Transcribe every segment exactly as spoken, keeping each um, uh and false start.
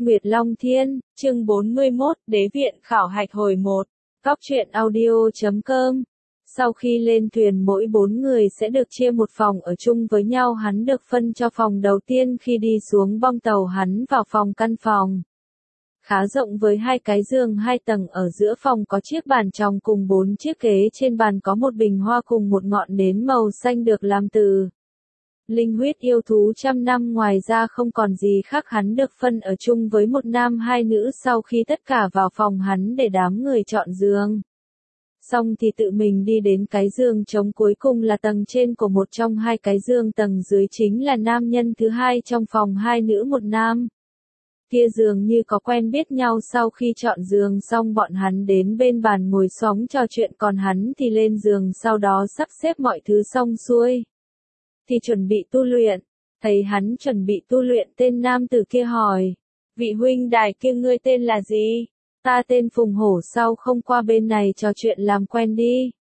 Nguyệt Long Thiên, chương bốn mươi mốt, Đế viện khảo hạch hồi một. Cóc truyện audio chấm com. Sau khi lên thuyền mỗi bốn người sẽ được chia một phòng ở chung với nhau, hắn được phân cho phòng đầu tiên. Khi đi xuống bong tàu hắn vào phòng căn phòng khá rộng với hai cái giường hai tầng, ở giữa phòng có chiếc bàn tròng cùng bốn chiếc ghế, trên bàn có một bình hoa cùng một ngọn nến màu xanh được làm từ linh huyết yêu thú trăm năm. Ngoài ra không còn gì khác, hắn được phân ở chung với một nam hai nữ. Sau khi tất cả vào phòng hắn để đám người chọn giường xong thì tự mình đi đến cái giường trống cuối cùng là tầng trên của một trong hai cái giường, tầng dưới chính là nam nhân thứ hai trong phòng, hai nữ một nam. Kia dường như có quen biết nhau. Sau khi chọn giường xong bọn hắn đến bên bàn ngồi xóm trò chuyện, còn hắn thì lên giường, sau đó sắp xếp mọi thứ xong xuôi thì chuẩn bị tu luyện. Thấy hắn chuẩn bị tu luyện, tên nam tử kia hỏi: vị huynh đài kia ngươi tên là gì? Ta tên Phùng Hổ, sao không qua bên này trò chuyện làm quen đi?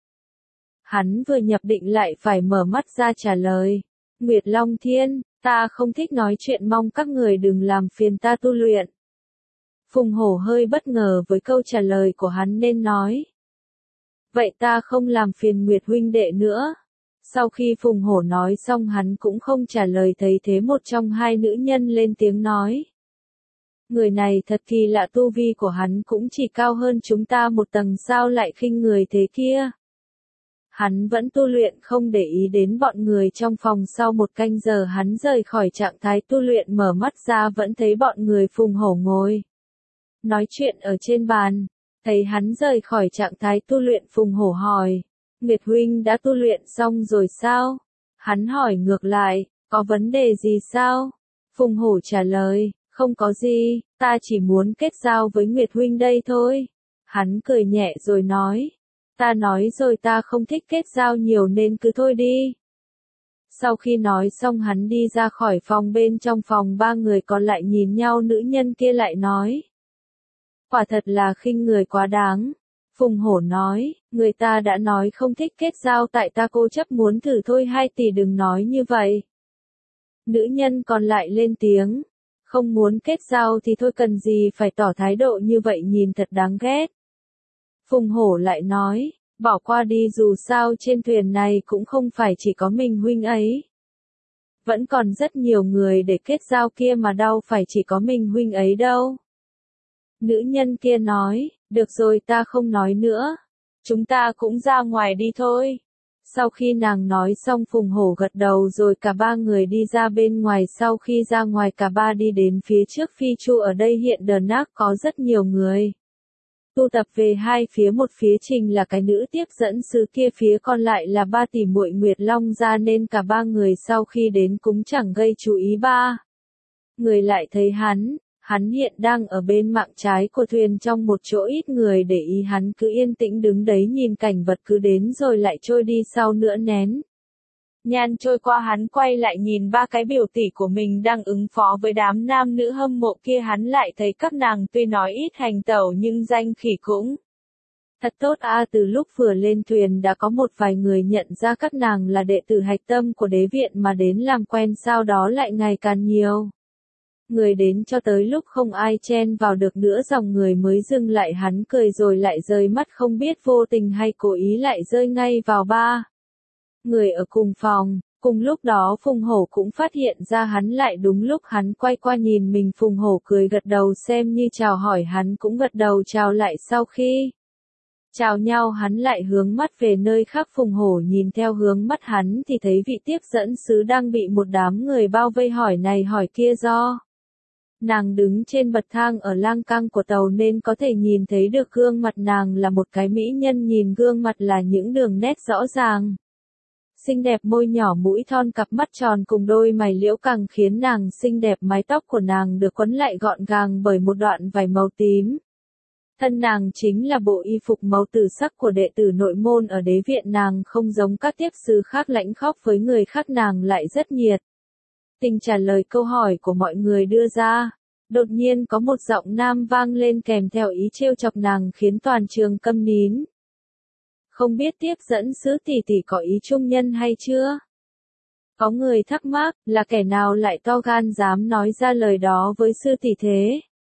Hắn vừa nhập định lại phải mở mắt ra trả lời: Nguyệt Long Thiên, ta không thích nói chuyện, mong các người đừng làm phiền ta tu luyện. Phùng Hổ hơi bất ngờ với câu trả lời của hắn nên nói: vậy ta không làm phiền Nguyệt huynh đệ nữa. Sau khi Phùng Hổ nói xong hắn cũng không trả lời. Thấy thế một trong hai nữ nhân lên tiếng nói: người này thật kỳ lạ, tu vi của hắn cũng chỉ cao hơn chúng ta một tầng, sao lại khinh người thế kia? Hắn vẫn tu luyện không để ý đến bọn người trong phòng. Sau một canh giờ hắn rời khỏi trạng thái tu luyện, mở mắt ra vẫn thấy bọn người Phùng Hổ ngồi nói chuyện ở trên bàn. Thấy hắn rời khỏi trạng thái tu luyện, Phùng Hổ hỏi: Nguyệt huynh đã tu luyện xong rồi sao? Hắn hỏi ngược lại: có vấn đề gì sao? Phùng Hổ trả lời: không có gì, ta chỉ muốn kết giao với Nguyệt huynh đây thôi. Hắn cười nhẹ rồi nói: ta nói rồi, ta không thích kết giao nhiều nên cứ thôi đi. Sau khi nói xong hắn đi ra khỏi phòng. Bên trong phòng ba người còn lại nhìn nhau, nữ nhân kia lại nói: quả thật là khinh người quá đáng. Phùng Hổ nói: người ta đã nói không thích kết giao, tại ta cố chấp muốn thử thôi, hai tỷ đừng nói như vậy. Nữ nhân còn lại lên tiếng: không muốn kết giao thì thôi, cần gì phải tỏ thái độ như vậy, nhìn thật đáng ghét. Phùng Hổ lại nói: bỏ qua đi, dù sao trên thuyền này cũng không phải chỉ có mình huynh ấy. Vẫn còn rất nhiều người để kết giao kia mà, đâu phải chỉ có mình huynh ấy đâu. Nữ nhân kia nói: được rồi, ta không nói nữa. Chúng ta cũng ra ngoài đi thôi. Sau khi nàng nói xong Phùng Hổ gật đầu rồi cả ba người đi ra bên ngoài. Sau khi ra ngoài cả ba đi đến phía trước phi chu. Ở đây hiện đờ nác có rất nhiều người tụ tập về hai phía, một phía Trình là cái nữ tiếp dẫn sứ kia, phía còn lại là ba tỷ muội Nguyệt Long gia, nên cả ba người sau khi đến cũng chẳng gây chú ý. Ba người lại thấy hắn, hắn hiện đang ở bên mạn trái của thuyền trong một chỗ ít người để ý, hắn cứ yên tĩnh đứng đấy nhìn cảnh vật cứ đến rồi lại trôi đi. Sau nửa nén nhang trôi qua, hắn quay lại nhìn ba cái biểu tỷ của mình đang ứng phó với đám nam nữ hâm mộ kia. Hắn lại thấy các nàng tuy nói ít hành tẩu nhưng danh khỉ cũng thật tốt a. À, từ lúc vừa lên thuyền đã có một vài người nhận ra các nàng là đệ tử hạch tâm của đế viện mà đến làm quen, sau đó lại ngày càng nhiều người đến cho tới lúc không ai chen vào được nữa, dòng người mới dừng lại. Hắn cười rồi lại rời mắt, không biết vô tình hay cố ý lại rơi ngay vào ba người ở cùng phòng. Cùng lúc đó Phùng Hổ cũng phát hiện ra hắn lại, đúng lúc hắn quay qua nhìn mình, Phùng Hổ cười gật đầu xem như chào hỏi, hắn cũng gật đầu chào lại. Sau khi chào nhau hắn lại hướng mắt về nơi khác. Phùng Hổ nhìn theo hướng mắt hắn thì thấy vị tiếp dẫn sứ đang bị một đám người bao vây, hỏi này hỏi kia. Do nàng đứng trên bậc thang ở lang cang của tàu nên có thể nhìn thấy được gương mặt nàng là một cái mỹ nhân, nhìn gương mặt là những đường nét rõ ràng xinh đẹp, môi nhỏ, mũi thon, cặp mắt tròn cùng đôi mày liễu càng khiến nàng xinh đẹp. Mái tóc của nàng được quấn lại gọn gàng bởi một đoạn vải màu tím. Thân nàng chính là bộ y phục màu tử sắc của đệ tử nội môn ở đế viện. Nàng không giống các tiếp sứ khác lãnh khóc với người khác, nàng lại rất nhiệt tình trả lời câu hỏi của mọi người đưa ra. Đột nhiên có một giọng nam vang lên kèm theo ý trêu chọc nàng, khiến toàn trường câm nín. Không biết tiếp dẫn sứ tỷ tỷ có ý trung nhân hay chưa? Có người thắc mắc, là kẻ nào lại to gan dám nói ra lời đó với sư tỷ thế?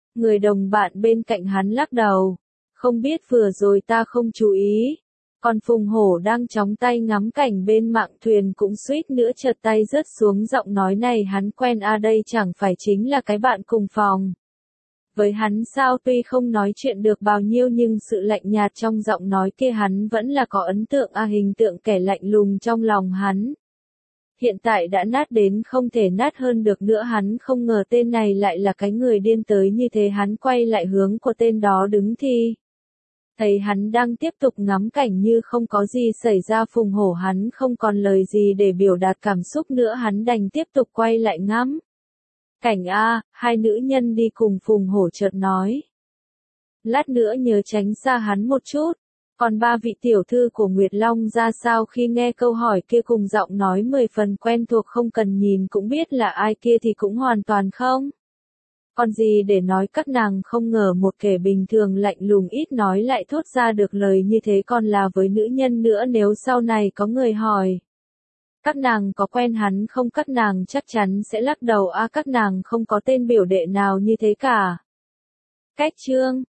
Người đồng bạn bên cạnh hắn lắc đầu. Không biết vừa rồi ta không chú ý. Còn Phùng Hổ đang chóng tay ngắm cảnh bên mạn thuyền cũng suýt nữa trượt tay rớt xuống, giọng nói này hắn quen a, đây chẳng phải chính là cái bạn cùng phòng. Với hắn sao tuy không nói chuyện được bao nhiêu nhưng sự lạnh nhạt trong giọng nói kia hắn vẫn là có ấn tượng a, hình tượng kẻ lạnh lùng trong lòng hắn. Hiện tại đã nát đến không thể nát hơn được nữa, hắn không ngờ tên này lại là cái người điên tới như thế. Hắn quay lại hướng của tên đó đứng thì thấy hắn đang tiếp tục ngắm cảnh như không có gì xảy ra. Phùng Hổ hắn không còn lời gì để biểu đạt cảm xúc nữa, hắn đành tiếp tục quay lại ngắm cảnh a. Hai nữ nhân đi cùng Phùng Hổ chợt nói. Lát nữa nhớ tránh xa hắn một chút. Còn ba vị tiểu thư của Nguyệt Long ra sao khi nghe câu hỏi kia, cùng giọng nói mười phần quen thuộc, không cần nhìn cũng biết là ai kia thì cũng hoàn toàn không còn gì để nói. Các nàng không ngờ một kẻ bình thường lạnh lùng ít nói lại thốt ra được lời như thế, còn là với nữ nhân nữa. Nếu sau này có người hỏi các nàng có quen hắn không, các nàng chắc chắn sẽ lắc đầu a, các nàng không có tên biểu đệ nào như thế cả. Cách chương